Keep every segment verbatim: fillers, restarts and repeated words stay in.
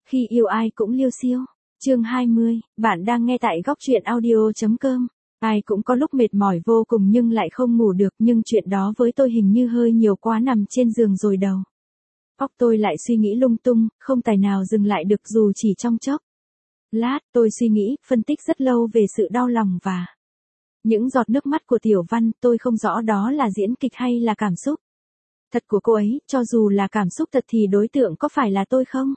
Khi yêu ai cũng liêu xiêu. Chương hai mươi, bạn đang nghe tại góc truyện audio.com. Ai cũng có lúc mệt mỏi vô cùng nhưng lại không ngủ được, nhưng chuyện đó với tôi hình như hơi nhiều quá, nằm trên giường rồi đầu óc tôi lại suy nghĩ lung tung, không tài nào dừng lại được dù chỉ trong chốc lát. Tôi suy nghĩ, phân tích rất lâu về sự đau lòng và những giọt nước mắt của Tiểu Văn. Tôi không rõ đó là diễn kịch hay là cảm xúc thật của cô ấy. Cho dù là cảm xúc thật thì đối tượng có phải là tôi không?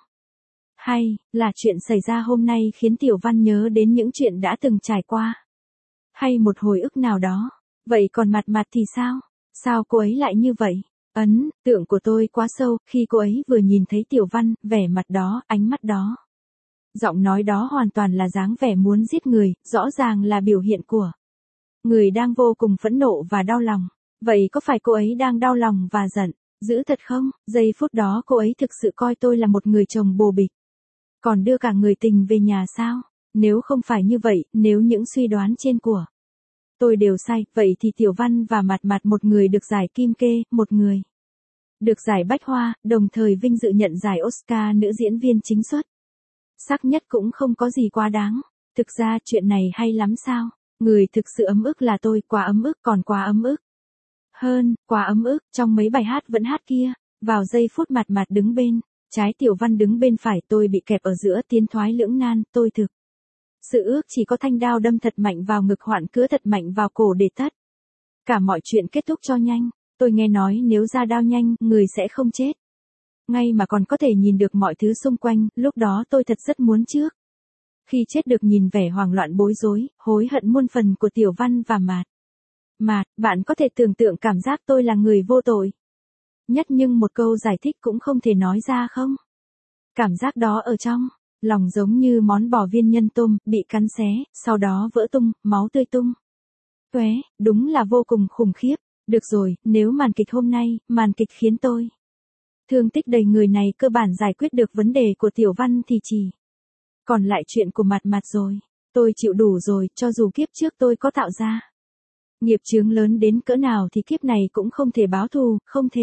Hay là chuyện xảy ra hôm nay khiến Tiểu Văn nhớ đến những chuyện đã từng trải qua? Hay một hồi ức nào đó? Vậy còn Mặt Mặt thì sao? Sao cô ấy lại như vậy? Ấn tượng của tôi quá sâu, khi cô ấy vừa nhìn thấy Tiểu Văn, vẻ mặt đó, ánh mắt đó, giọng nói đó hoàn toàn là dáng vẻ muốn giết người, rõ ràng là biểu hiện của người đang vô cùng phẫn nộ và đau lòng. Vậy có phải cô ấy đang đau lòng và giận dữ thật không? Giây phút đó cô ấy thực sự coi tôi là một người chồng bồ bịch, còn đưa cả người tình về nhà sao? Nếu không phải như vậy, nếu những suy đoán trên của tôi đều sai, vậy thì Tiểu Văn và Mặt Mặt, một người được giải Kim Kê, một người được giải Bách Hoa, đồng thời vinh dự nhận giải Oscar nữ diễn viên chính xuất sắc nhất, cũng không có gì quá đáng. Thực ra chuyện này hay lắm sao? Người thực sự ấm ức là tôi, quá ấm ức, còn quá ấm ức hơn, quá ấm ức, trong mấy bài hát vẫn hát kia. Vào giây phút Mặt Mặt đứng bên trái, Tiểu Văn đứng bên phải, tôi bị kẹp ở giữa, tiến thoái lưỡng nan. Tôi thực sự ước chỉ có thanh đao đâm thật mạnh vào ngực, hoạn cứa thật mạnh vào cổ để tất cả mọi chuyện kết thúc cho nhanh. Tôi nghe nói nếu ra đao nhanh, người sẽ không chết ngay mà còn có thể nhìn được mọi thứ xung quanh. Lúc đó tôi thật rất muốn trước khi chết được nhìn vẻ hoảng loạn, bối rối, hối hận muôn phần của Tiểu Văn và Mạt Mạt. Bạn có thể tưởng tượng cảm giác tôi là người vô tội nhất nhưng một câu giải thích cũng không thể nói ra không? Cảm giác đó ở trong lòng giống như món bò viên nhân tôm bị cắn xé, sau đó vỡ tung, máu tươi tung tóe, đúng là vô cùng khủng khiếp. Được rồi, nếu màn kịch hôm nay, màn kịch khiến tôi thương tích đầy người này cơ bản giải quyết được vấn đề của Tiểu Văn thì chỉ còn lại chuyện của Mặt Mặt rồi. Tôi chịu đủ rồi, cho dù kiếp trước tôi có tạo ra nghiệp chướng lớn đến cỡ nào thì kiếp này cũng không thể báo thù, không thể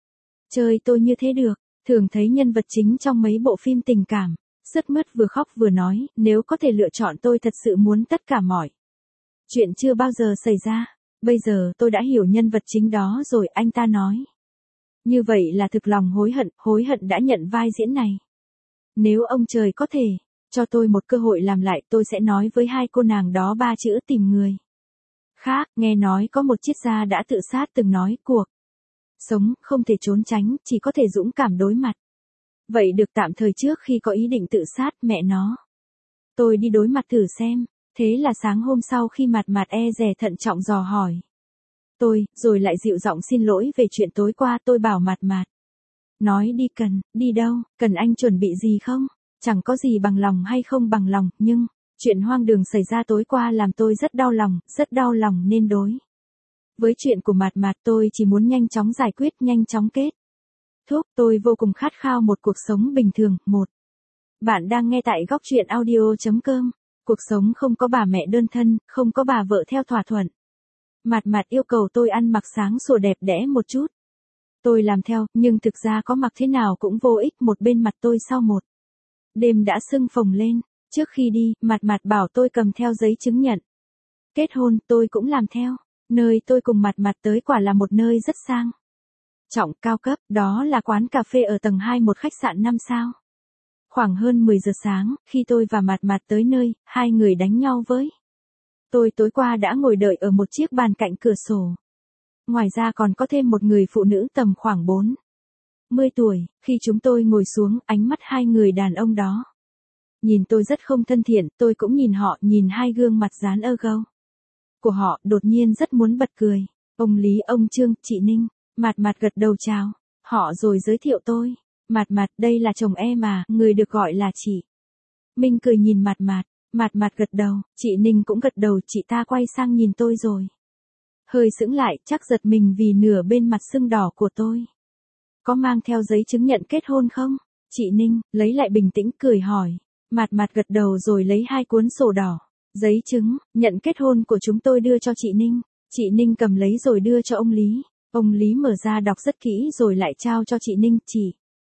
chơi tôi như thế được. Thường thấy nhân vật chính trong mấy bộ phim tình cảm sướt mướt, vừa khóc vừa nói, nếu có thể lựa chọn tôi thật sự muốn tất cả mọi chuyện chưa bao giờ xảy ra. Bây giờ tôi đã hiểu nhân vật chính đó rồi, anh ta nói như vậy là thực lòng hối hận, hối hận đã nhận vai diễn này. Nếu ông trời có thể cho tôi một cơ hội làm lại, tôi sẽ nói với hai cô nàng đó ba chữ: tìm người khác. Nghe nói có một triết gia đã tự sát từng nói, cuộc sống không thể trốn tránh, chỉ có thể dũng cảm đối mặt. Vậy được, tạm thời trước khi có ý định tự sát, mẹ nó, tôi đi đối mặt thử xem. Thế là sáng hôm sau, khi Mặt Mặt e dè thận trọng dò hỏi tôi, rồi lại dịu giọng xin lỗi về chuyện tối qua, tôi bảo Mặt Mặt nói đi. Cần đi đâu? Cần anh chuẩn bị gì không? Chẳng có gì bằng lòng hay không bằng lòng, nhưng chuyện hoang đường xảy ra tối qua làm tôi rất đau lòng, rất đau lòng, nên đối với chuyện của Mặt Mặt tôi chỉ muốn nhanh chóng giải quyết, nhanh chóng kết thúc. Tôi vô cùng khát khao một cuộc sống bình thường. Một Bạn đang nghe tại góc truyện audio.com. Cuộc sống không có bà mẹ đơn thân, không có bà vợ theo thỏa thuận. Mặt Mặt yêu cầu tôi ăn mặc sáng sủa đẹp đẽ một chút. Tôi làm theo, nhưng thực ra có mặc thế nào cũng vô ích. Một bên mặt tôi sau một đêm đã sưng phồng lên. Trước khi đi, Mặt Mặt bảo tôi cầm theo giấy chứng nhận kết hôn, tôi cũng làm theo. Nơi tôi cùng Mặt Mặt tới quả là một nơi rất sang trọng, cao cấp, đó là quán cà phê ở tầng hai một khách sạn năm sao. Khoảng hơn mười giờ sáng, khi tôi và Mặt Mặt tới nơi, hai người đánh nhau với tôi tối qua đã ngồi đợi ở một chiếc bàn cạnh cửa sổ. Ngoài ra còn có thêm một người phụ nữ tầm khoảng bốn mươi tuổi. Khi chúng tôi ngồi xuống, ánh mắt hai người đàn ông đó nhìn tôi rất không thân thiện, tôi cũng nhìn họ, nhìn hai gương mặt dán ơ gâu của họ, đột nhiên rất muốn bật cười. Ông Lý, ông Trương, chị Ninh. Mặt Mặt gật đầu chào họ rồi giới thiệu tôi. Mặt Mặt, đây là chồng em à, người được gọi là chị Minh. Cười nhìn Mặt Mặt. Mặt Mặt gật đầu, chị Ninh cũng gật đầu. Chị ta quay sang nhìn tôi rồi hơi sững lại, chắc giật mình vì nửa bên mặt sưng đỏ của tôi. Có mang theo giấy chứng nhận kết hôn không? Chị Ninh lấy lại bình tĩnh cười hỏi. Mặt Mặt gật đầu rồi lấy hai cuốn sổ đỏ, giấy chứng nhận kết hôn của chúng tôi đưa cho chị Ninh. Chị Ninh cầm lấy rồi đưa cho ông Lý. Ông Lý mở ra đọc rất kỹ rồi lại trao cho chị Ninh. Chị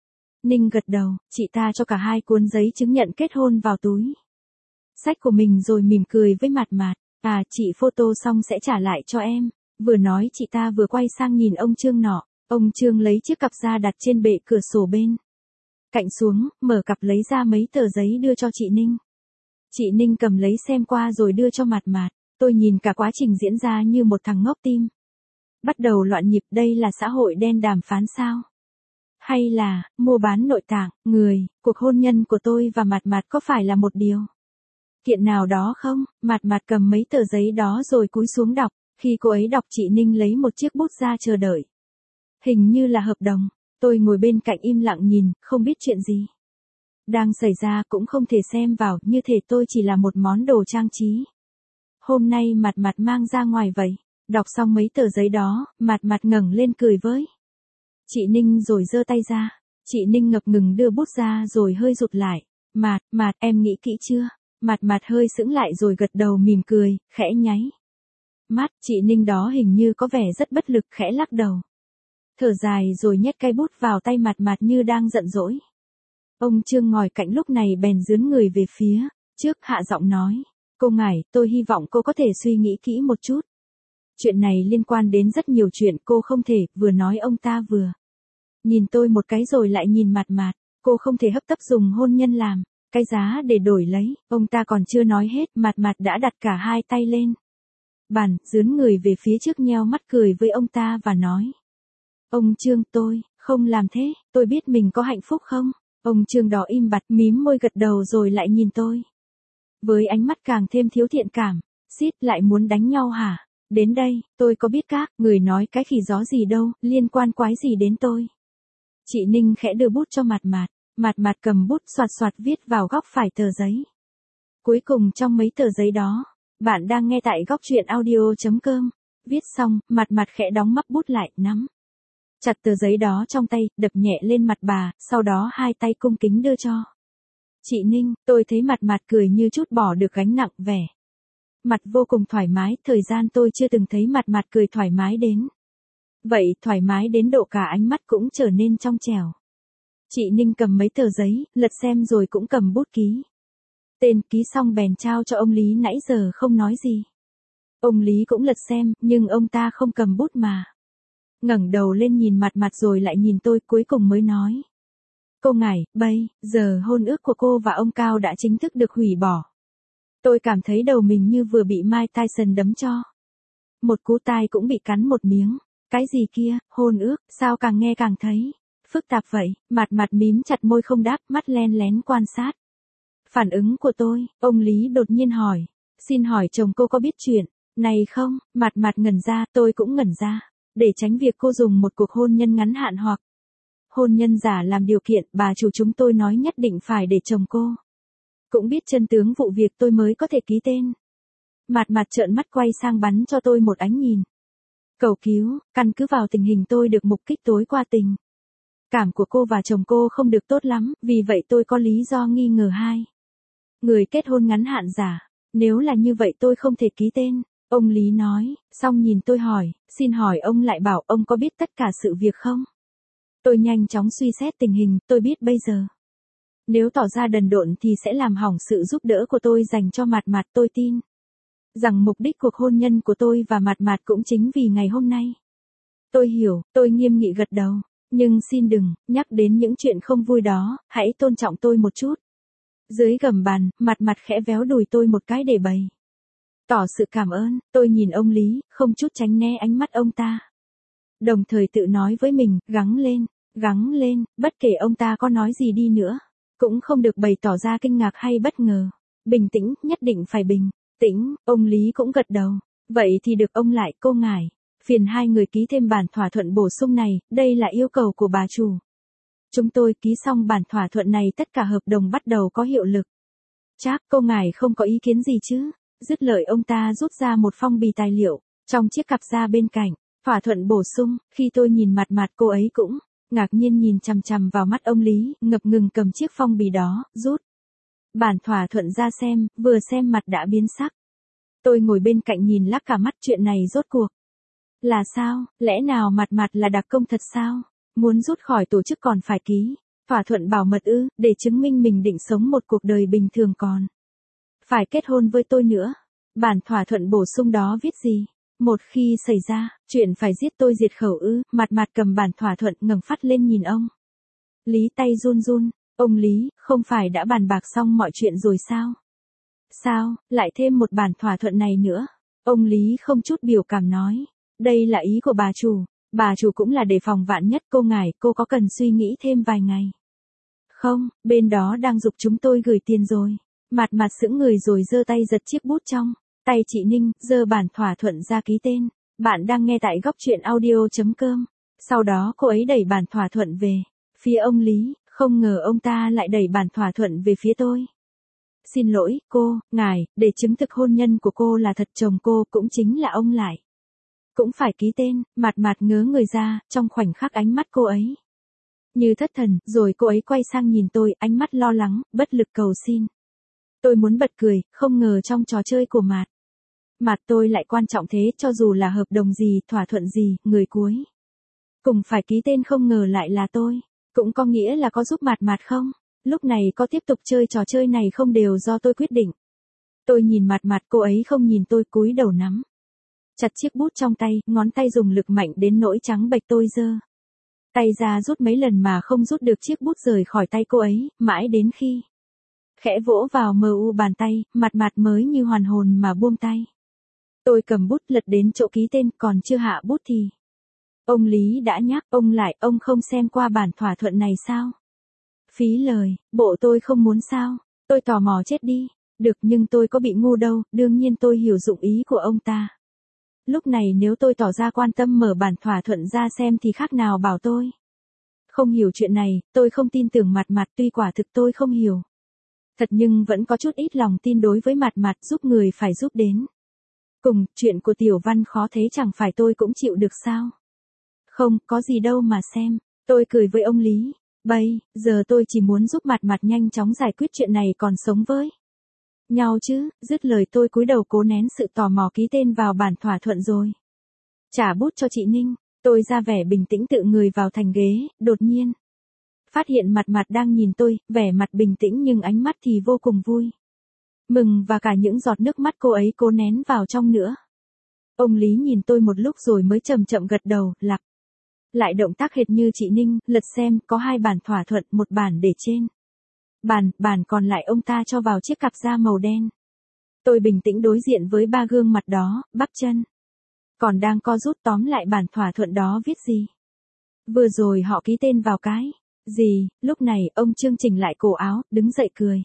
Ninh gật đầu, chị ta cho cả hai cuốn giấy chứng nhận kết hôn vào túi xách của mình rồi mỉm cười với Mạt Mạt. À, chị photo xong sẽ trả lại cho em. Vừa nói chị ta vừa quay sang nhìn ông Trương nọ. Ông Trương lấy chiếc cặp ra đặt trên bệ cửa sổ bên cạnh xuống, mở cặp lấy ra mấy tờ giấy đưa cho chị Ninh. Chị Ninh cầm lấy xem qua rồi đưa cho Mạt Mạt. Tôi nhìn cả quá trình diễn ra như một thằng ngốc tim. Bắt đầu loạn nhịp, đây là xã hội đen đàm phán sao? Hay là, mua bán nội tạng, người, cuộc hôn nhân của tôi và Mạt Mạt có phải là một điều kiện nào đó không? Mạt Mạt cầm mấy tờ giấy đó rồi cúi xuống đọc. Khi cô ấy đọc chị Ninh lấy một chiếc bút ra chờ đợi. Hình như là hợp đồng. Tôi ngồi bên cạnh im lặng nhìn, không biết chuyện gì đang xảy ra, cũng không thể xem vào, như thể tôi chỉ là một món đồ trang trí. Hôm nay Mạt Mạt mang ra ngoài vậy. Đọc xong mấy tờ giấy đó, Mạt Mạt ngẩng lên cười với chị Ninh rồi giơ tay ra. Chị Ninh ngập ngừng đưa bút ra rồi hơi rụt lại. Mạt, Mạt, em nghĩ kỹ chưa? Mạt Mạt hơi sững lại rồi gật đầu mỉm cười, khẽ nháy mắt. Chị Ninh đó hình như có vẻ rất bất lực, khẽ lắc đầu. Thở dài rồi nhét cây bút vào tay Mạt Mạt như đang giận dỗi. Ông Trương ngồi cạnh lúc này bèn dướn người về phía trước, hạ giọng nói. Cô ngài, tôi hy vọng cô có thể suy nghĩ kỹ một chút. Chuyện này liên quan đến rất nhiều chuyện, cô không thể, vừa nói ông ta vừa nhìn tôi một cái rồi lại nhìn Mạt Mạt. Cô không thể hấp tấp dùng hôn nhân làm cái giá để đổi lấy. Ông ta còn chưa nói hết, Mạt Mạt đã đặt cả hai tay lên bàn, dướn người về phía trước nheo mắt cười với ông ta và nói. Ông Trương, tôi không làm thế, tôi biết mình có hạnh phúc không? Ông Trương đó im bặt, mím môi gật đầu rồi lại nhìn tôi với ánh mắt càng thêm thiếu thiện cảm. Xít, lại muốn đánh nhau hả? Đến đây, tôi có biết các người nói cái khỉ gió gì đâu, liên quan quái gì đến tôi. Chị Ninh khẽ đưa bút cho Mạt Mạt. Mạt Mạt cầm bút xoạt xoạt viết vào góc phải tờ giấy. Cuối cùng trong mấy tờ giấy đó, bạn đang nghe tại góc truyện audio chấm com. Viết xong, Mạt Mạt khẽ đóng mấp bút lại, nắm chặt tờ giấy đó trong tay, đập nhẹ lên mặt bà, sau đó hai tay cung kính đưa cho chị Ninh. Tôi thấy Mạt Mạt cười như chút bỏ được gánh nặng, vẻ mặt vô cùng thoải mái. Thời gian tôi chưa từng thấy Mạt Mạt cười thoải mái đến vậy, thoải mái đến độ cả ánh mắt cũng trở nên trong trẻo. Chị Ninh cầm mấy tờ giấy, lật xem rồi cũng cầm bút ký tên, ký xong bèn trao cho ông Lý, nãy giờ không nói gì. Ông Lý cũng lật xem, nhưng ông ta không cầm bút mà ngẩng đầu lên nhìn Mạt Mạt rồi lại nhìn tôi, cuối cùng mới nói. Cô ngài, bây giờ hôn ước của cô và ông Cao đã chính thức được hủy bỏ. Tôi cảm thấy đầu mình như vừa bị Mike Tyson đấm cho một cú, tai cũng bị cắn một miếng. Cái gì kia, hôn ước, sao càng nghe càng thấy phức tạp vậy? Mạt Mạt mím chặt môi không đáp, mắt len lén quan sát phản ứng của tôi. Ông Lý đột nhiên hỏi. Xin hỏi chồng cô có biết chuyện này không? Mạt Mạt ngẩn ra, tôi cũng ngẩn ra. Để tránh việc cô dùng một cuộc hôn nhân ngắn hạn hoặc hôn nhân giả làm điều kiện, bà chủ chúng tôi nói nhất định phải để chồng cô cũng biết chân tướng vụ việc tôi mới có thể ký tên. Mạt Mạt trợn mắt quay sang bắn cho tôi một ánh nhìn cầu cứu. Căn cứ vào tình hình tôi được mục kích tối qua, tình cảm của cô và chồng cô không được tốt lắm, vì vậy tôi có lý do nghi ngờ hai người kết hôn ngắn hạn giả. Nếu là như vậy tôi không thể ký tên. Ông Lý nói, xong nhìn tôi hỏi, xin hỏi ông lại bảo ông có biết tất cả sự việc không? Tôi nhanh chóng suy xét tình hình, tôi biết bây giờ nếu tỏ ra đần độn thì sẽ làm hỏng sự giúp đỡ của tôi dành cho Mạt Mạt. Tôi tin rằng mục đích cuộc hôn nhân của tôi và Mạt Mạt cũng chính vì ngày hôm nay. Tôi hiểu, tôi nghiêm nghị gật đầu. Nhưng xin đừng nhắc đến những chuyện không vui đó, hãy tôn trọng tôi một chút. Dưới gầm bàn, Mạt Mạt khẽ véo đùi tôi một cái để bày tỏ sự cảm ơn. Tôi nhìn ông Lý, không chút tránh né ánh mắt ông ta. Đồng thời tự nói với mình, gắng lên, gắng lên, bất kể ông ta có nói gì đi nữa, cũng không được bày tỏ ra kinh ngạc hay bất ngờ. Bình tĩnh, nhất định phải bình tĩnh. Ông Lý cũng gật đầu. Vậy thì được ông lại, cô ngài, phiền hai người ký thêm bản thỏa thuận bổ sung này, đây là yêu cầu của bà chủ. Chúng tôi ký xong bản thỏa thuận này, tất cả hợp đồng bắt đầu có hiệu lực. Chắc cô ngài không có ý kiến gì chứ? Dứt lời ông ta rút ra một phong bì tài liệu trong chiếc cặp ra bên cạnh. Thỏa thuận bổ sung. Khi tôi nhìn Mạt Mạt, cô ấy cũng ngạc nhiên nhìn chằm chằm vào mắt ông Lý, ngập ngừng cầm chiếc phong bì đó, rút bản thỏa thuận ra xem, vừa xem mặt đã biến sắc. Tôi ngồi bên cạnh nhìn lắc cả mắt, chuyện này rốt cuộc là sao? Lẽ nào Mạt Mạt là đặc công thật sao? Muốn rút khỏi tổ chức còn phải ký Thỏa thuận bảo mật ư, để chứng minh mình định sống một cuộc đời bình thường còn phải kết hôn với tôi nữa. Bản thỏa thuận bổ sung đó viết gì? Một khi xảy ra, chuyện phải giết tôi diệt khẩu ư, mặt mặt cầm bản thỏa thuận ngẩng phát lên nhìn ông. Lý tay run run, ông Lý, không phải đã bàn bạc xong mọi chuyện rồi sao? Sao, lại thêm một bản thỏa thuận này nữa? Ông Lý không chút biểu cảm nói, đây là ý của bà chủ, bà chủ cũng là để phòng vạn nhất cô ngài, cô có cần suy nghĩ thêm vài ngày. Không, bên đó đang giục chúng tôi gửi tiền rồi. Mặt mặt sững người rồi giơ tay giật chiếc bút trong tay chị Ninh, giơ bản thỏa thuận ra ký tên. Bạn đang nghe tại góc truyện audio.com. Sau đó cô ấy đẩy bản thỏa thuận về phía ông Lý, không ngờ ông ta lại đẩy bản thỏa thuận về phía tôi. Xin lỗi, cô, ngài, để chứng thực hôn nhân của cô là thật chồng cô cũng chính là ông lại. Cũng phải ký tên, mặt mặt ngớ người ra, trong khoảnh khắc ánh mắt cô ấy như thất thần, rồi cô ấy quay sang nhìn tôi, ánh mắt lo lắng, bất lực cầu xin. Tôi muốn bật cười, không ngờ trong trò chơi của Mạt, Mạt tôi lại quan trọng thế, cho dù là hợp đồng gì, thỏa thuận gì, người cuối cùng phải ký tên không ngờ lại là tôi. Cũng có nghĩa là có giúp Mạt Mạt không? Lúc này có tiếp tục chơi trò chơi này không đều do tôi quyết định. Tôi nhìn Mạt Mạt, cô ấy không nhìn tôi, cúi đầu nắm chặt chiếc bút trong tay, ngón tay dùng lực mạnh đến nỗi trắng bệch. Tôi giơ tay ra rút mấy lần mà không rút được chiếc bút rời khỏi tay cô ấy, mãi đến khi khẽ vỗ vào mờ u bàn tay, Mặt Mặt mới như hoàn hồn mà buông tay. Tôi cầm bút lật đến chỗ ký tên, còn chưa hạ bút thì ông Lý đã nhắc, ông lại, ông không xem qua bản thỏa thuận này sao? Phí lời, bộ tôi không muốn sao? Tôi tò mò chết đi. Được, nhưng tôi có bị ngu đâu, đương nhiên tôi hiểu dụng ý của ông ta. Lúc này nếu tôi tỏ ra quan tâm mở bản thỏa thuận ra xem thì khác nào bảo tôi không hiểu chuyện này. Tôi không tin tưởng Mặt Mặt, tuy quả thực tôi không hiểu thật nhưng vẫn có chút ít lòng tin đối với Mặt Mặt, giúp người phải giúp đến cùng. Chuyện của Tiểu Văn khó thế chẳng phải tôi cũng chịu được sao? Không, có gì đâu mà xem. Tôi cười với ông Lý. Bây giờ tôi chỉ muốn giúp Mặt Mặt nhanh chóng giải quyết chuyện này còn sống với nhau chứ. Dứt lời tôi cúi đầu cố nén sự tò mò ký tên vào bản thỏa thuận rồi trả bút cho chị Ninh. Tôi ra vẻ bình tĩnh tự người vào thành ghế, đột nhiên phát hiện Mặt Mặt đang nhìn tôi, vẻ mặt bình tĩnh nhưng ánh mắt thì vô cùng vui mừng, và cả những giọt nước mắt cô ấy cố nén vào trong nữa. Ông Lý nhìn tôi một lúc rồi mới chậm chậm gật đầu, lặp lại động tác hệt như chị Ninh, lật xem, có hai bản thỏa thuận, một bản để trên bàn, bản còn lại ông ta cho vào chiếc cặp da màu đen. Tôi bình tĩnh đối diện với ba gương mặt đó, bắp chân còn đang co rút. Tóm lại bản thỏa thuận đó viết gì? Vừa rồi họ ký tên vào cái gì? Lúc này, ông Trương chỉnh lại cổ áo, đứng dậy cười.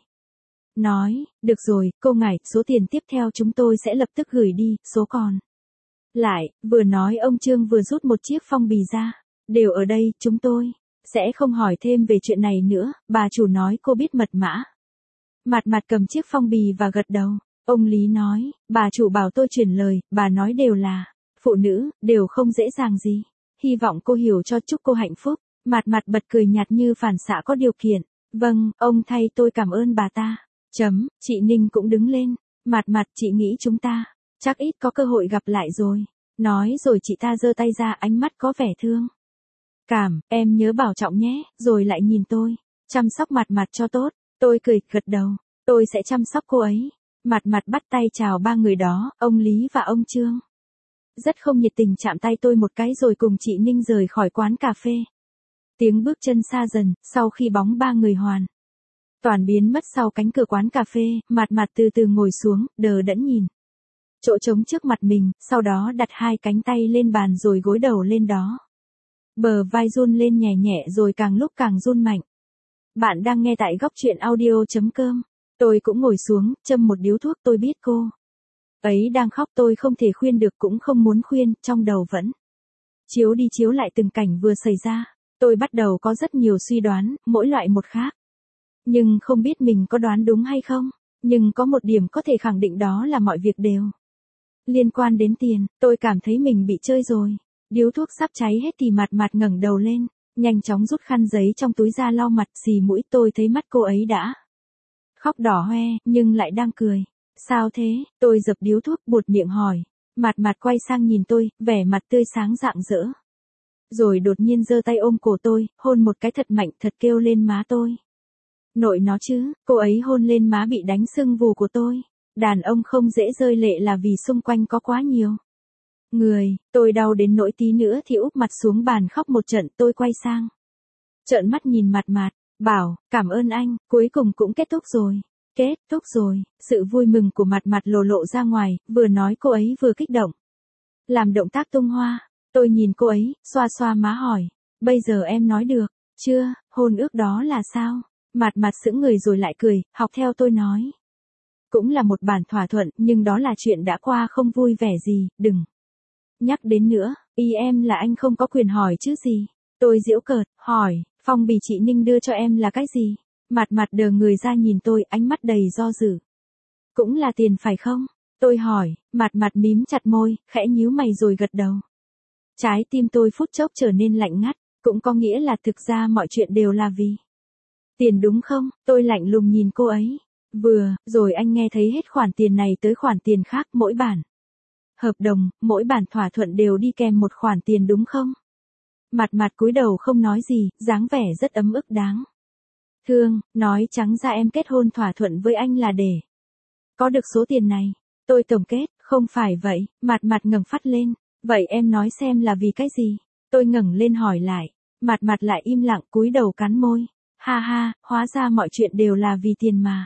Nói, được rồi, cô ngài, số tiền tiếp theo chúng tôi sẽ lập tức gửi đi, số còn lại. Vừa nói ông Trương vừa rút một chiếc phong bì ra. Đều ở đây, chúng tôi sẽ không hỏi thêm về chuyện này nữa, bà chủ nói cô biết mật mã. Mặt Mặt cầm chiếc phong bì và gật đầu. Ông Lý nói, bà chủ bảo tôi chuyển lời, bà nói đều là phụ nữ, đều không dễ dàng gì. Hy vọng cô hiểu cho, chúc cô hạnh phúc. Mặt Mặt bật cười nhạt như phản xạ có điều kiện. Vâng, ông thay tôi cảm ơn bà ta. Chấm, chị Ninh cũng đứng lên. Mặt Mặt, chị nghĩ chúng ta chắc ít có cơ hội gặp lại rồi. Nói rồi chị ta giơ tay ra, ánh mắt có vẻ thương cảm, em nhớ bảo trọng nhé, rồi lại nhìn tôi. Chăm sóc Mặt Mặt cho tốt. Tôi cười, gật đầu. Tôi sẽ chăm sóc cô ấy. Mặt Mặt bắt tay chào ba người đó, ông Lý và ông Trương rất không nhiệt tình chạm tay tôi một cái rồi cùng chị Ninh rời khỏi quán cà phê. Tiếng bước chân xa dần, sau khi bóng ba người hoàn toàn biến mất sau cánh cửa quán cà phê, Mặt Mặt từ từ ngồi xuống, đờ đẫn nhìn chỗ trống trước mặt mình, sau đó đặt hai cánh tay lên bàn rồi gối đầu lên đó. Bờ vai run lên nhẹ nhẹ rồi càng lúc càng run mạnh. Bạn đang nghe tại góc truyện audio.com. Tôi cũng ngồi xuống, châm một điếu thuốc. Tôi biết cô ấy đang khóc, tôi không thể khuyên được cũng không muốn khuyên, trong đầu vẫn chiếu đi chiếu lại từng cảnh vừa xảy ra. Tôi bắt đầu có rất nhiều suy đoán, mỗi loại một khác. Nhưng không biết mình có đoán đúng hay không. Nhưng có một điểm có thể khẳng định, đó là mọi việc đều liên quan đến tiền. Tôi cảm thấy mình bị chơi rồi. Điếu thuốc sắp cháy hết thì Mặt Mặt ngẩng đầu lên, nhanh chóng rút khăn giấy trong túi ra lau mặt, xì mũi. Tôi thấy mắt cô ấy đã khóc đỏ hoe, nhưng lại đang cười. Sao thế? Tôi dập điếu thuốc, buột miệng hỏi. Mặt Mặt quay sang nhìn tôi, vẻ mặt tươi sáng rạng rỡ. Rồi đột nhiên giơ tay ôm cổ tôi, hôn một cái thật mạnh thật kêu lên má tôi. Nội nó chứ, cô ấy hôn lên má bị đánh sưng vù của tôi. Đàn ông không dễ rơi lệ là vì xung quanh có quá nhiều người, tôi đau đến nỗi tí nữa thì úp mặt xuống bàn khóc một trận. Tôi quay sang, trợn mắt nhìn Mạt Mạt, bảo, cảm ơn anh, cuối cùng cũng kết thúc rồi. Kết thúc rồi, sự vui mừng của Mạt Mạt lộ lộ ra ngoài, vừa nói cô ấy vừa kích động. Làm động tác tung hoa, tôi nhìn cô ấy, xoa xoa má hỏi, bây giờ em nói được, chưa, hôn ước đó là sao? Mạt Mạt sững người rồi lại cười, học theo tôi nói. Cũng là một bản thỏa thuận, nhưng đó là chuyện đã qua không vui vẻ gì, đừng nhắc đến nữa, ý em là anh không có quyền hỏi chứ gì. Tôi giễu cợt, hỏi, phong bì chị Ninh đưa cho em là cái gì? Mạt Mạt đờ người ra nhìn tôi, ánh mắt đầy do dự. Cũng là tiền phải không? Tôi hỏi, Mạt Mạt mím chặt môi, khẽ nhíu mày rồi gật đầu. Trái tim tôi phút chốc trở nên lạnh ngắt, cũng có nghĩa là thực ra mọi chuyện đều là vì tiền đúng không? Tôi lạnh lùng nhìn cô ấy. Vừa, rồi anh nghe thấy hết khoản tiền này tới khoản tiền khác, mỗi bản hợp đồng, mỗi bản thỏa thuận đều đi kèm một khoản tiền đúng không? Mạt Mạt cúi đầu không nói gì, dáng vẻ rất ấm ức đáng thương, nói trắng ra em kết hôn thỏa thuận với anh là để có được số tiền này. Tôi tổng kết, không phải vậy. Mạt Mạt ngẩng phát lên, vậy em nói xem là vì cái gì? Tôi ngẩng lên hỏi lại, Mạt Mạt lại im lặng cúi đầu cắn môi. Ha ha, hóa ra mọi chuyện đều là vì tiền mà.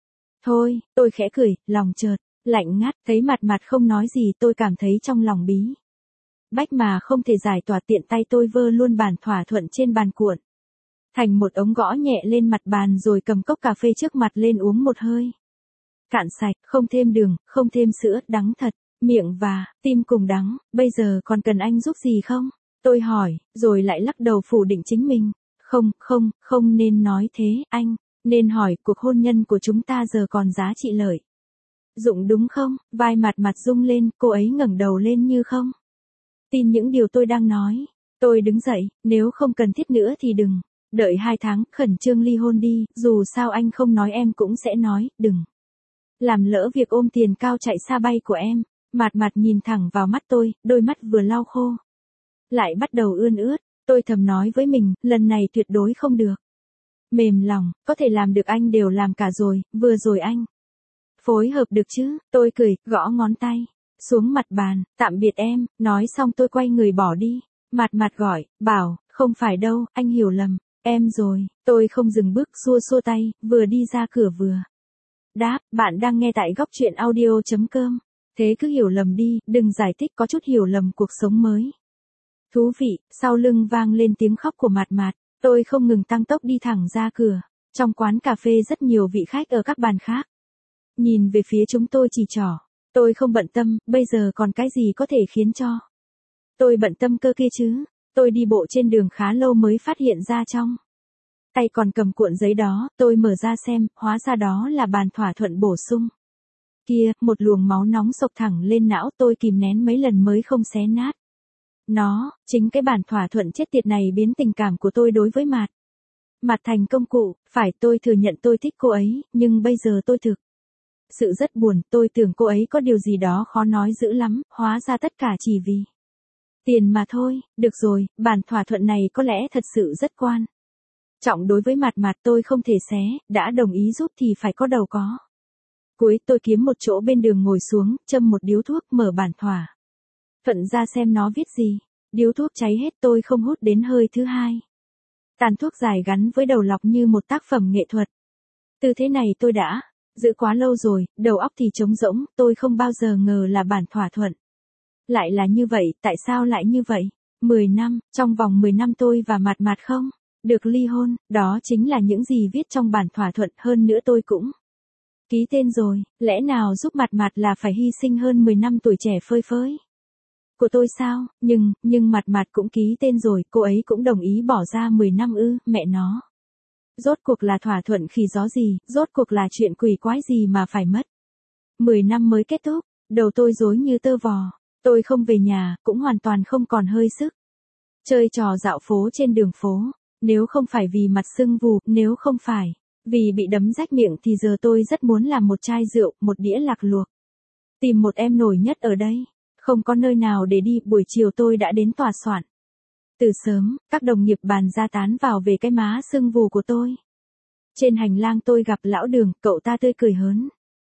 Thôi, tôi khẽ cười, lòng chợt lạnh ngắt, thấy Mạt Mạt không nói gì tôi cảm thấy trong lòng bí bách mà không thể giải tỏa, tiện tay tôi vơ luôn bản thỏa thuận trên bàn cuộn thành một ống, gõ nhẹ lên mặt bàn rồi cầm cốc cà phê trước mặt lên uống một hơi cạn sạch, không thêm đường, không thêm sữa, đắng thật, miệng và tim cùng đắng. Bây giờ còn cần anh giúp gì không? Tôi hỏi, rồi lại lắc đầu phủ định chính mình. Không, không, không nên nói thế, anh nên hỏi cuộc hôn nhân của chúng ta giờ còn giá trị lợi dụng đúng không? Vai Mạt Mạt rung lên, cô ấy ngẩng đầu lên như không tin những điều tôi đang nói. Tôi đứng dậy, nếu không cần thiết nữa thì đừng đợi hai tháng, khẩn trương ly hôn đi, dù sao anh không nói em cũng sẽ nói, đừng làm lỡ việc ôm tiền cao chạy xa bay của em. Mạt Mạt nhìn thẳng vào mắt tôi, đôi mắt vừa lau khô lại bắt đầu ươn ướt. Tôi thầm nói với mình, lần này tuyệt đối không được mềm lòng, có thể làm được anh đều làm cả rồi, vừa rồi anh phối hợp được chứ? Tôi cười, gõ ngón tay xuống mặt bàn, tạm biệt em. Nói xong tôi quay người bỏ đi. Mạt Mạt gọi, bảo, không phải đâu, anh hiểu lầm em rồi. Tôi không dừng bước, xua xua tay, vừa đi ra cửa vừa đáp, bạn đang nghe tại góc truyện audio chấm com. Thế cứ hiểu lầm đi, đừng giải thích, có chút hiểu lầm cuộc sống mới thú vị. Sau lưng vang lên tiếng khóc của Mạt Mạt. Tôi không ngừng tăng tốc đi thẳng ra cửa. Trong quán cà phê rất nhiều vị khách ở các bàn khác nhìn về phía chúng tôi chỉ trỏ. Tôi không bận tâm, bây giờ còn cái gì có thể khiến cho tôi bận tâm cơ kia chứ? Tôi đi bộ trên đường khá lâu mới phát hiện ra trong tay còn cầm cuộn giấy đó. Tôi mở ra xem, hóa ra đó là bản thỏa thuận bổ sung kia. Một luồng máu nóng xộc thẳng lên não, tôi kìm nén mấy lần mới không xé nát nó. Chính cái bản thỏa thuận chết tiệt này biến tình cảm của tôi đối với Mạt Mạt thành công cụ. Phải, tôi thừa nhận tôi thích cô ấy, nhưng bây giờ tôi thực sự rất buồn. Tôi tưởng cô ấy có điều gì đó khó nói dữ lắm, hóa ra tất cả chỉ vì tiền mà thôi. Được rồi, bản thỏa thuận này có lẽ thật sự rất quan trọng đối với Mạt Mạt, tôi không thể xé. Đã đồng ý giúp thì phải có đầu có cuối. Tôi kiếm một chỗ bên đường ngồi xuống, châm một điếu thuốc, mở bản thỏa thuận ra xem nó viết gì. Điếu thuốc cháy hết, tôi không hút đến hơi thứ hai. Tàn thuốc dài gắn với đầu lọc như một tác phẩm nghệ thuật. Tư thế này tôi đã giữ quá lâu rồi, đầu óc thì trống rỗng. Tôi không bao giờ ngờ là bản thỏa thuận lại là như vậy. Tại sao lại như vậy? mười năm, trong vòng mười năm tôi và Mạt Mạt không được ly hôn. Đó chính là những gì viết trong bản thỏa thuận. Hơn nữa tôi cũng ký tên rồi. Lẽ nào giúp Mạt Mạt là phải hy sinh hơn mười năm tuổi trẻ phơi phới của tôi sao? Nhưng, nhưng Mạt Mạt cũng ký tên rồi, cô ấy cũng đồng ý bỏ ra mười năm ư? Mẹ nó. Rốt cuộc là thỏa thuận khỉ gió gì, rốt cuộc là chuyện quỷ quái gì mà phải mất mười năm mới kết thúc. Đầu tôi rối như tơ vò. Tôi không về nhà, cũng hoàn toàn không còn hơi sức chơi trò dạo phố trên đường phố. Nếu không phải vì mặt sưng vù, nếu không phải vì bị đấm rách miệng thì giờ tôi rất muốn làm một chai rượu, một đĩa lạc luộc, tìm một em nổi nhất ở đây. Không có nơi nào để đi, buổi chiều tôi đã đến tòa soạn Từ sớm, các đồng nghiệp bàn ra tán vào về cái má sưng vù của tôi. Trên hành lang tôi gặp lão Đường, cậu ta tươi cười hớn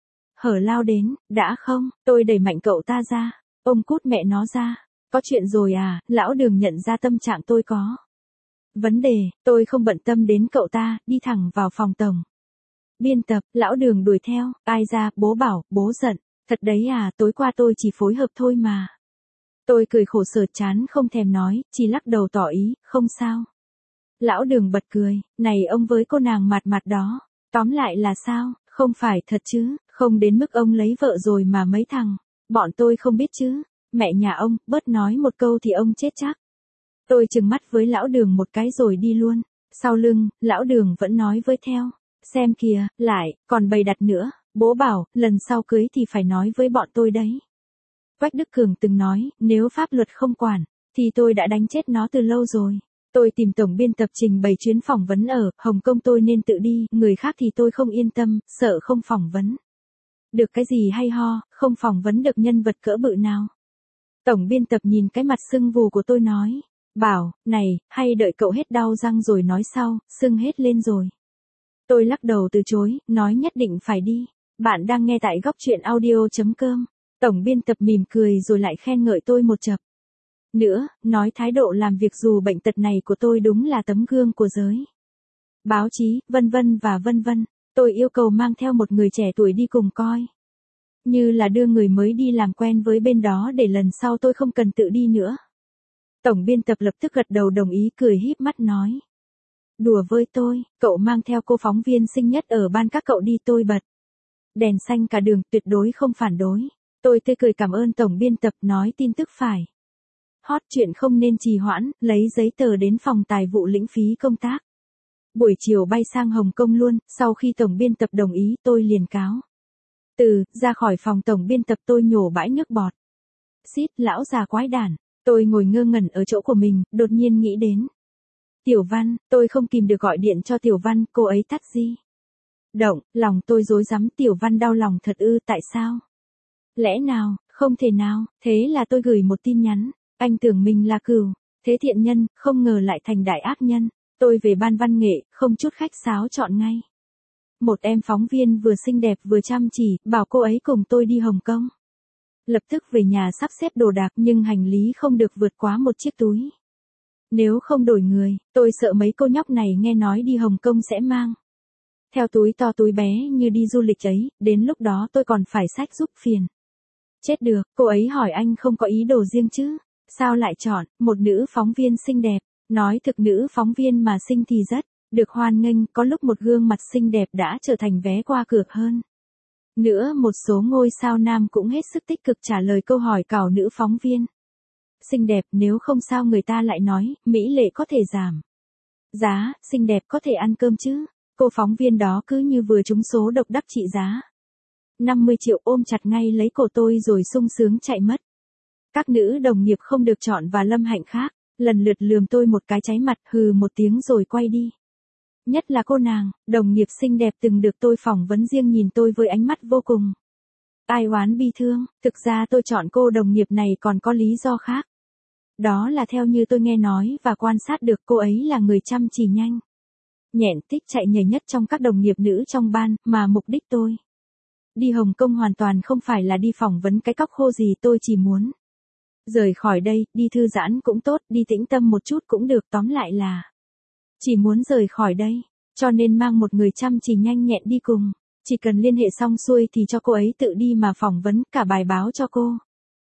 hở lao đến, đã không, tôi đẩy mạnh cậu ta ra, ông cút mẹ nó ra, có chuyện rồi à, lão Đường nhận ra tâm trạng tôi có vấn đề, tôi không bận tâm đến cậu ta, đi thẳng vào phòng tổng biên tập, lão Đường đuổi theo, ai ra, bố bảo, bố giận, thật đấy à, tối qua tôi chỉ phối hợp thôi mà. Tôi cười khổ sở chán không thèm nói, chỉ lắc đầu tỏ ý, không sao. Lão Đường bật cười, này ông với cô nàng mặt mặt đó, tóm lại là sao, không phải thật chứ, không đến mức ông lấy vợ rồi mà mấy thằng, bọn tôi không biết chứ, mẹ nhà ông, bớt nói một câu thì ông chết chắc. Tôi trừng mắt với lão Đường một cái rồi đi luôn, sau lưng, lão Đường vẫn nói với theo, xem kìa, lại, còn bày đặt nữa, bố bảo, lần sau cưới thì phải nói với bọn tôi đấy. Quách Đức Cường từng nói, nếu pháp luật không quản, thì tôi đã đánh chết nó từ lâu rồi. Tôi tìm tổng biên tập trình bày chuyến phỏng vấn ở Hồng Kông tôi nên tự đi, người khác thì tôi không yên tâm, sợ không phỏng vấn được cái gì hay ho, không phỏng vấn được nhân vật cỡ bự nào. Tổng biên tập nhìn cái mặt sưng vù của tôi nói, bảo, này, hay đợi cậu hết đau răng rồi nói sau, sưng hết lên rồi. Tôi lắc đầu từ chối, nói nhất định phải đi. Bạn đang nghe tại góc truyện audio chấm com. Tổng biên tập mỉm cười rồi lại khen ngợi tôi một chập nữa, nói thái độ làm việc dù bệnh tật này của tôi đúng là tấm gương của giới báo chí, vân vân và vân vân. Tôi yêu cầu mang theo một người trẻ tuổi đi cùng coi. Như là đưa người mới đi làm quen với bên đó để lần sau tôi không cần tự đi nữa. Tổng biên tập lập tức gật đầu đồng ý cười híp mắt nói. Đùa với tôi, cậu mang theo cô phóng viên xinh nhất ở ban các cậu đi tôi bật. Đèn xanh cả đường tuyệt đối không phản đối. Tôi tươi cười cảm ơn tổng biên tập nói tin tức phải. Hot chuyện không nên trì hoãn, lấy giấy tờ đến phòng tài vụ lĩnh phí công tác. Buổi chiều bay sang Hồng Kông luôn, sau khi tổng biên tập đồng ý tôi liền cáo. Từ, ra khỏi phòng tổng biên tập tôi nhổ bãi nước bọt. Xít, lão già quái đản, tôi ngồi ngơ ngẩn ở chỗ của mình, đột nhiên nghĩ đến. Tiểu Văn, tôi không kìm được gọi điện cho Tiểu Văn, cô ấy tắt di động, lòng tôi rối rắm. Tiểu Văn đau lòng thật ư, tại sao? Lẽ nào, không thể nào, thế là tôi gửi một tin nhắn, anh tưởng mình là cừu, thế thiện nhân, không ngờ lại thành đại ác nhân. Tôi về ban văn nghệ, không chút khách sáo chọn ngay. Một em phóng viên vừa xinh đẹp vừa chăm chỉ, bảo cô ấy cùng tôi đi Hồng Kông. Lập tức về nhà sắp xếp đồ đạc nhưng hành lý không được vượt quá một chiếc túi. Nếu không đổi người, tôi sợ mấy cô nhóc này nghe nói đi Hồng Kông sẽ mang theo túi to túi bé như đi du lịch ấy, đến lúc đó tôi còn phải xách giúp phiền. Chết được, cô ấy hỏi anh không có ý đồ riêng chứ, sao lại chọn một nữ phóng viên xinh đẹp, nói thực nữ phóng viên mà xinh thì rất được hoan nghênh, có lúc một gương mặt xinh đẹp đã trở thành vé qua cửa hơn. Nữa một số ngôi sao nam cũng hết sức tích cực trả lời câu hỏi cào nữ phóng viên. Xinh đẹp nếu không sao người ta lại nói, mỹ lệ có thể giảm giá, xinh đẹp có thể ăn cơm chứ. Cô phóng viên đó cứ như vừa trúng số độc đắc trị giá năm mươi triệu ôm chặt ngay lấy cổ tôi rồi sung sướng chạy mất. Các nữ đồng nghiệp không được chọn và Lâm Hạnh khác, lần lượt lườm tôi một cái cháy mặt hừ một tiếng rồi quay đi. Nhất là cô nàng, đồng nghiệp xinh đẹp từng được tôi phỏng vấn riêng nhìn tôi với ánh mắt vô cùng ai oán bi thương, thực ra tôi chọn cô đồng nghiệp này còn có lý do khác. Đó là theo như tôi nghe nói và quan sát được cô ấy là người chăm chỉ nhanh nhẹn tích chạy nhảy nhất trong các đồng nghiệp nữ trong ban, mà mục đích tôi đi Hồng Kông hoàn toàn không phải là đi phỏng vấn cái cóc khô gì, tôi chỉ muốn rời khỏi đây, đi thư giãn cũng tốt, đi tĩnh tâm một chút cũng được, tóm lại là chỉ muốn rời khỏi đây, cho nên mang một người chăm chỉ nhanh nhẹn đi cùng, chỉ cần liên hệ xong xuôi thì cho cô ấy tự đi mà phỏng vấn, cả bài báo cho cô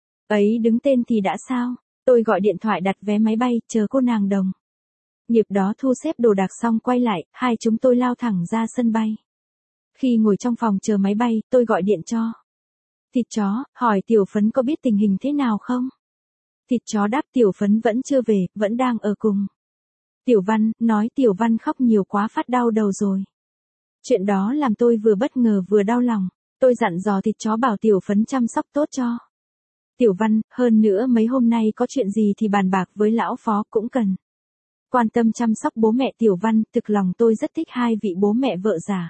ấy đứng tên thì đã sao. Tôi gọi điện thoại đặt vé máy bay, chờ cô nàng đồng nghiệp đó thu xếp đồ đạc xong quay lại, hai chúng tôi lao thẳng ra sân bay. Khi ngồi trong phòng chờ máy bay, tôi gọi điện cho Thịt Chó, hỏi Tiểu Phấn có biết tình hình thế nào không? Thịt Chó đáp Tiểu Phấn vẫn chưa về, vẫn đang ở cùng Tiểu Văn, nói Tiểu Văn khóc nhiều quá phát đau đầu rồi. Chuyện đó làm tôi vừa bất ngờ vừa đau lòng. Tôi dặn dò Thịt Chó bảo Tiểu Phấn chăm sóc tốt cho Tiểu Văn, hơn nữa mấy hôm nay có chuyện gì thì bàn bạc với lão phó cũng cần quan tâm chăm sóc bố mẹ Tiểu Văn, thực lòng tôi rất thích hai vị bố mẹ vợ già.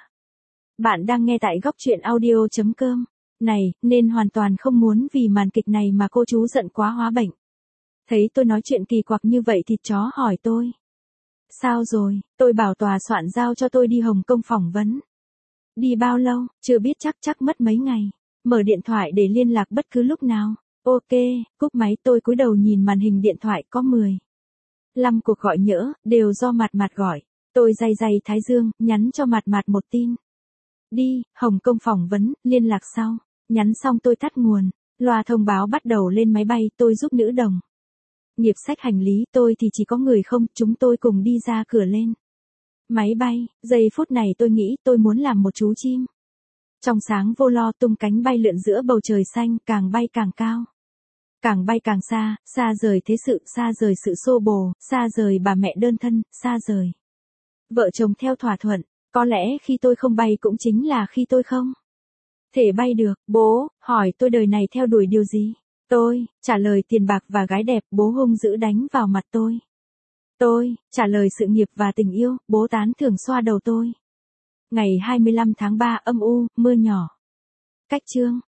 Bạn đang nghe tại góc truyện audio chấm com. Này, nên hoàn toàn không muốn vì màn kịch này mà cô chú giận quá hóa bệnh. Thấy tôi nói chuyện kỳ quặc như vậy thịt chó hỏi tôi. Sao rồi, tôi bảo tòa soạn giao cho tôi đi Hồng Kông phỏng vấn. Đi bao lâu, chưa biết chắc chắc mất mấy ngày. Mở điện thoại để liên lạc bất cứ lúc nào. Ok, cúp máy tôi cúi đầu nhìn màn hình điện thoại có mười lăm cuộc gọi nhỡ, đều do Mạt Mạt gọi. Tôi day day thái dương, nhắn cho Mạt Mạt một tin. Đi, Hồng Kông phỏng vấn, liên lạc sau. Nhắn xong tôi tắt nguồn. Loa thông báo bắt đầu lên máy bay, tôi giúp nữ đồng. Nghiệp sách hành lý, tôi thì chỉ có người không, chúng tôi cùng đi ra cửa lên. Máy bay, giây phút này tôi nghĩ tôi muốn làm một chú chim. Trong sáng vô lo tung cánh bay lượn giữa bầu trời xanh, càng bay càng cao. Càng bay càng xa, xa rời thế sự, xa rời sự xô bồ, xa rời bà mẹ đơn thân, xa rời vợ chồng theo thỏa thuận. Có lẽ khi tôi không bay cũng chính là khi tôi không thể bay được. Bố, hỏi tôi đời này theo đuổi điều gì? Tôi, trả lời tiền bạc và gái đẹp, bố hung dữ đánh vào mặt tôi. Tôi, trả lời sự nghiệp và tình yêu, bố tán thưởng xoa đầu tôi. Ngày hai mươi lăm tháng ba âm u, mưa nhỏ. Cách chương